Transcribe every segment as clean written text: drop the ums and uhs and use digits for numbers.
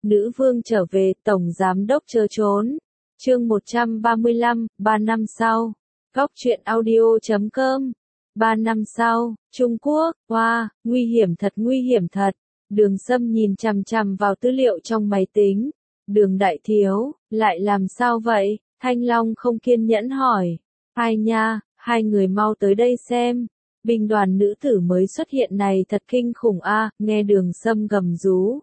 nữ vương trở về, tổng giám đốc chớ trốn. Chương 135, 3 năm sau. Góc truyện audio.com. 3 năm sau, Trung Quốc, wow, nguy hiểm thật, nguy hiểm thật. Đường Sâm nhìn chằm chằm vào tư liệu trong máy tính. Đường đại thiếu, lại làm sao vậy? Thanh Long không kiên nhẫn hỏi. Hai nha, hai người mau tới đây xem. Binh đoàn nữ tử mới xuất hiện này thật kinh khủng a, nghe Đường Sâm gầm rú.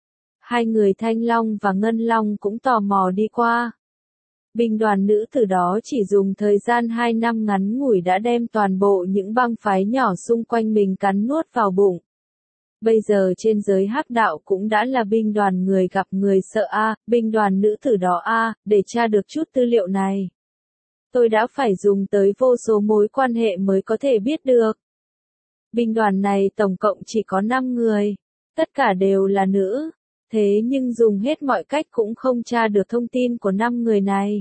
Hai người Thanh Long và Ngân Long cũng tò mò đi qua. Binh đoàn nữ tử đó chỉ dùng thời gian 2 năm ngắn ngủi đã đem toàn bộ những bang phái nhỏ xung quanh mình cắn nuốt vào bụng. Bây giờ trên giới hắc đạo cũng đã là binh đoàn người gặp người sợ a, binh đoàn nữ tử đó a, để tra được chút tư liệu này. Tôi đã phải dùng tới vô số mối quan hệ mới có thể biết được. Binh đoàn này tổng cộng chỉ có 5 người, tất cả đều là nữ, thế nhưng dùng hết mọi cách cũng không tra được thông tin của 5 người này.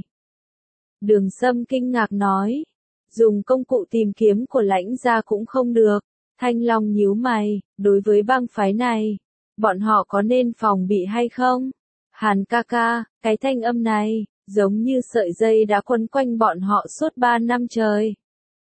Đường Sâm kinh ngạc nói, dùng công cụ tìm kiếm của lãnh gia cũng không được. Thanh Long nhíu mày, đối với bang phái này, bọn họ có nên phòng bị hay không? Hàn ca ca, cái thanh âm này, giống như sợi dây đã quấn quanh bọn họ suốt 3 năm trời.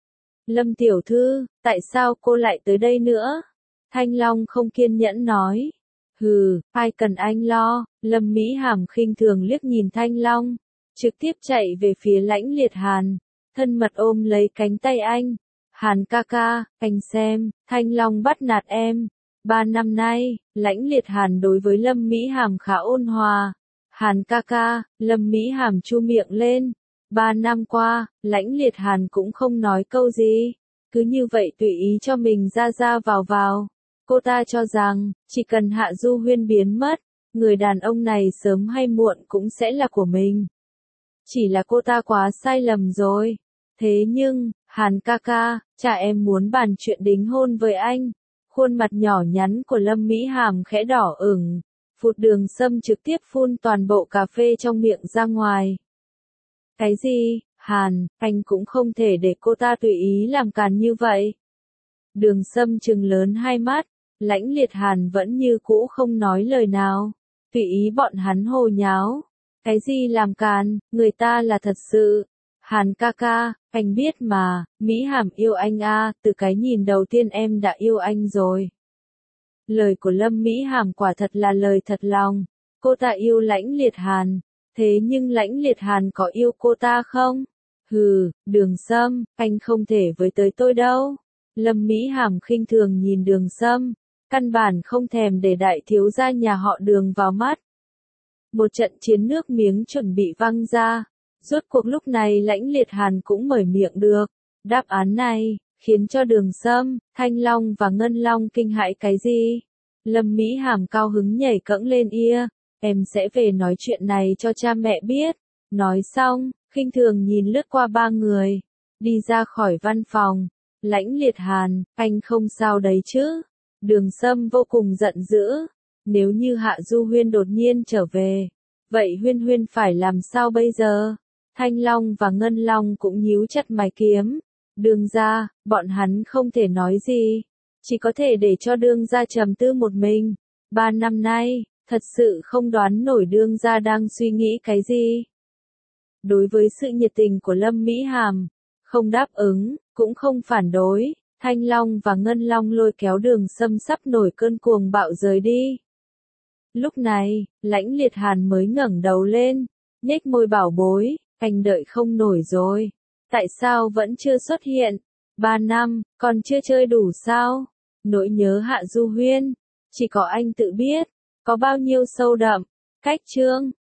Lâm tiểu thư, tại sao cô lại tới đây nữa? Thanh Long không kiên nhẫn nói. Hừ, ai cần anh lo, Lâm Mỹ Hàm khinh thường liếc nhìn Thanh Long, trực tiếp chạy về phía Lãnh Liệt Hàn, thân mật ôm lấy cánh tay anh. Hàn ca ca, anh xem, Thanh Long bắt nạt em. 3 năm nay, Lãnh Liệt Hàn đối với Lâm Mỹ Hàm khá ôn hòa. Hàn ca ca, Lâm Mỹ Hàm chu miệng lên. 3 năm qua, Lãnh Liệt Hàn cũng không nói câu gì. Cứ như vậy tùy ý cho mình ra ra vào vào. Cô ta cho rằng, chỉ cần Hạ Du Huyên biến mất, người đàn ông này sớm hay muộn cũng sẽ là của mình. Chỉ là cô ta quá sai lầm rồi. Thế nhưng, Hàn ca ca, cha em muốn bàn chuyện đính hôn với anh. Khuôn mặt nhỏ nhắn của Lâm Mỹ Hàm khẽ đỏ ửng. Phụt. Đường Sâm trực tiếp phun toàn bộ cà phê trong miệng ra ngoài. Cái gì, Hàn, anh cũng không thể để cô ta tùy ý làm càn như vậy. Đường Sâm trừng lớn hai mắt, Lãnh Liệt Hàn vẫn như cũ không nói lời nào. Tùy ý bọn hắn hồ nháo. Cái gì làm càn, người ta là thật sự. Hàn ca ca, anh biết mà, Mỹ Hàm yêu anh a, từ cái nhìn đầu tiên em đã yêu anh rồi. Lời của Lâm Mỹ Hàm quả thật là lời thật lòng. Cô ta yêu Lãnh Liệt Hàn, thế nhưng Lãnh Liệt Hàn có yêu cô ta không? Hừ, Đường Sâm, anh không thể với tới tôi đâu. Lâm Mỹ Hàm khinh thường nhìn Đường Sâm, căn bản không thèm để đại thiếu gia nhà họ Đường vào mắt. Một trận chiến nước miếng chuẩn bị văng ra. Rốt cuộc lúc này Lãnh Liệt Hàn cũng mở miệng được. Đáp án này, khiến cho Đường Sâm, Thanh Long và Ngân Long kinh hãi cái gì? Lâm Mỹ Hàm cao hứng nhảy cẫng lên ia. Em sẽ về nói chuyện này cho cha mẹ biết. Nói xong, khinh thường nhìn lướt qua 3 người. Đi ra khỏi văn phòng. Lãnh Liệt Hàn, anh không sao đấy chứ? Đường Sâm vô cùng giận dữ. Nếu như Hạ Du Huyên đột nhiên trở về, vậy Huyên Huyên phải làm sao bây giờ? Thanh Long và Ngân Long cũng nhíu chặt mày kiếm. Đường gia, bọn hắn không thể nói gì. Chỉ có thể để cho Đường gia trầm tư một mình. 3 năm nay, thật sự không đoán nổi Đường gia đang suy nghĩ cái gì. Đối với sự nhiệt tình của Lâm Mỹ Hàm, không đáp ứng, cũng không phản đối. Thanh Long và Ngân Long lôi kéo Đường Sâm sắp nổi cơn cuồng bạo rời đi. Lúc này, Lãnh Liệt Hàn mới ngẩng đầu lên, nhếch môi bảo bối, anh đợi không nổi rồi. Tại sao vẫn chưa xuất hiện? 3 năm, còn chưa chơi đủ sao? Nỗi nhớ Hạ Du Huyên, chỉ có anh tự biết, có bao nhiêu sâu đậm. Cách chương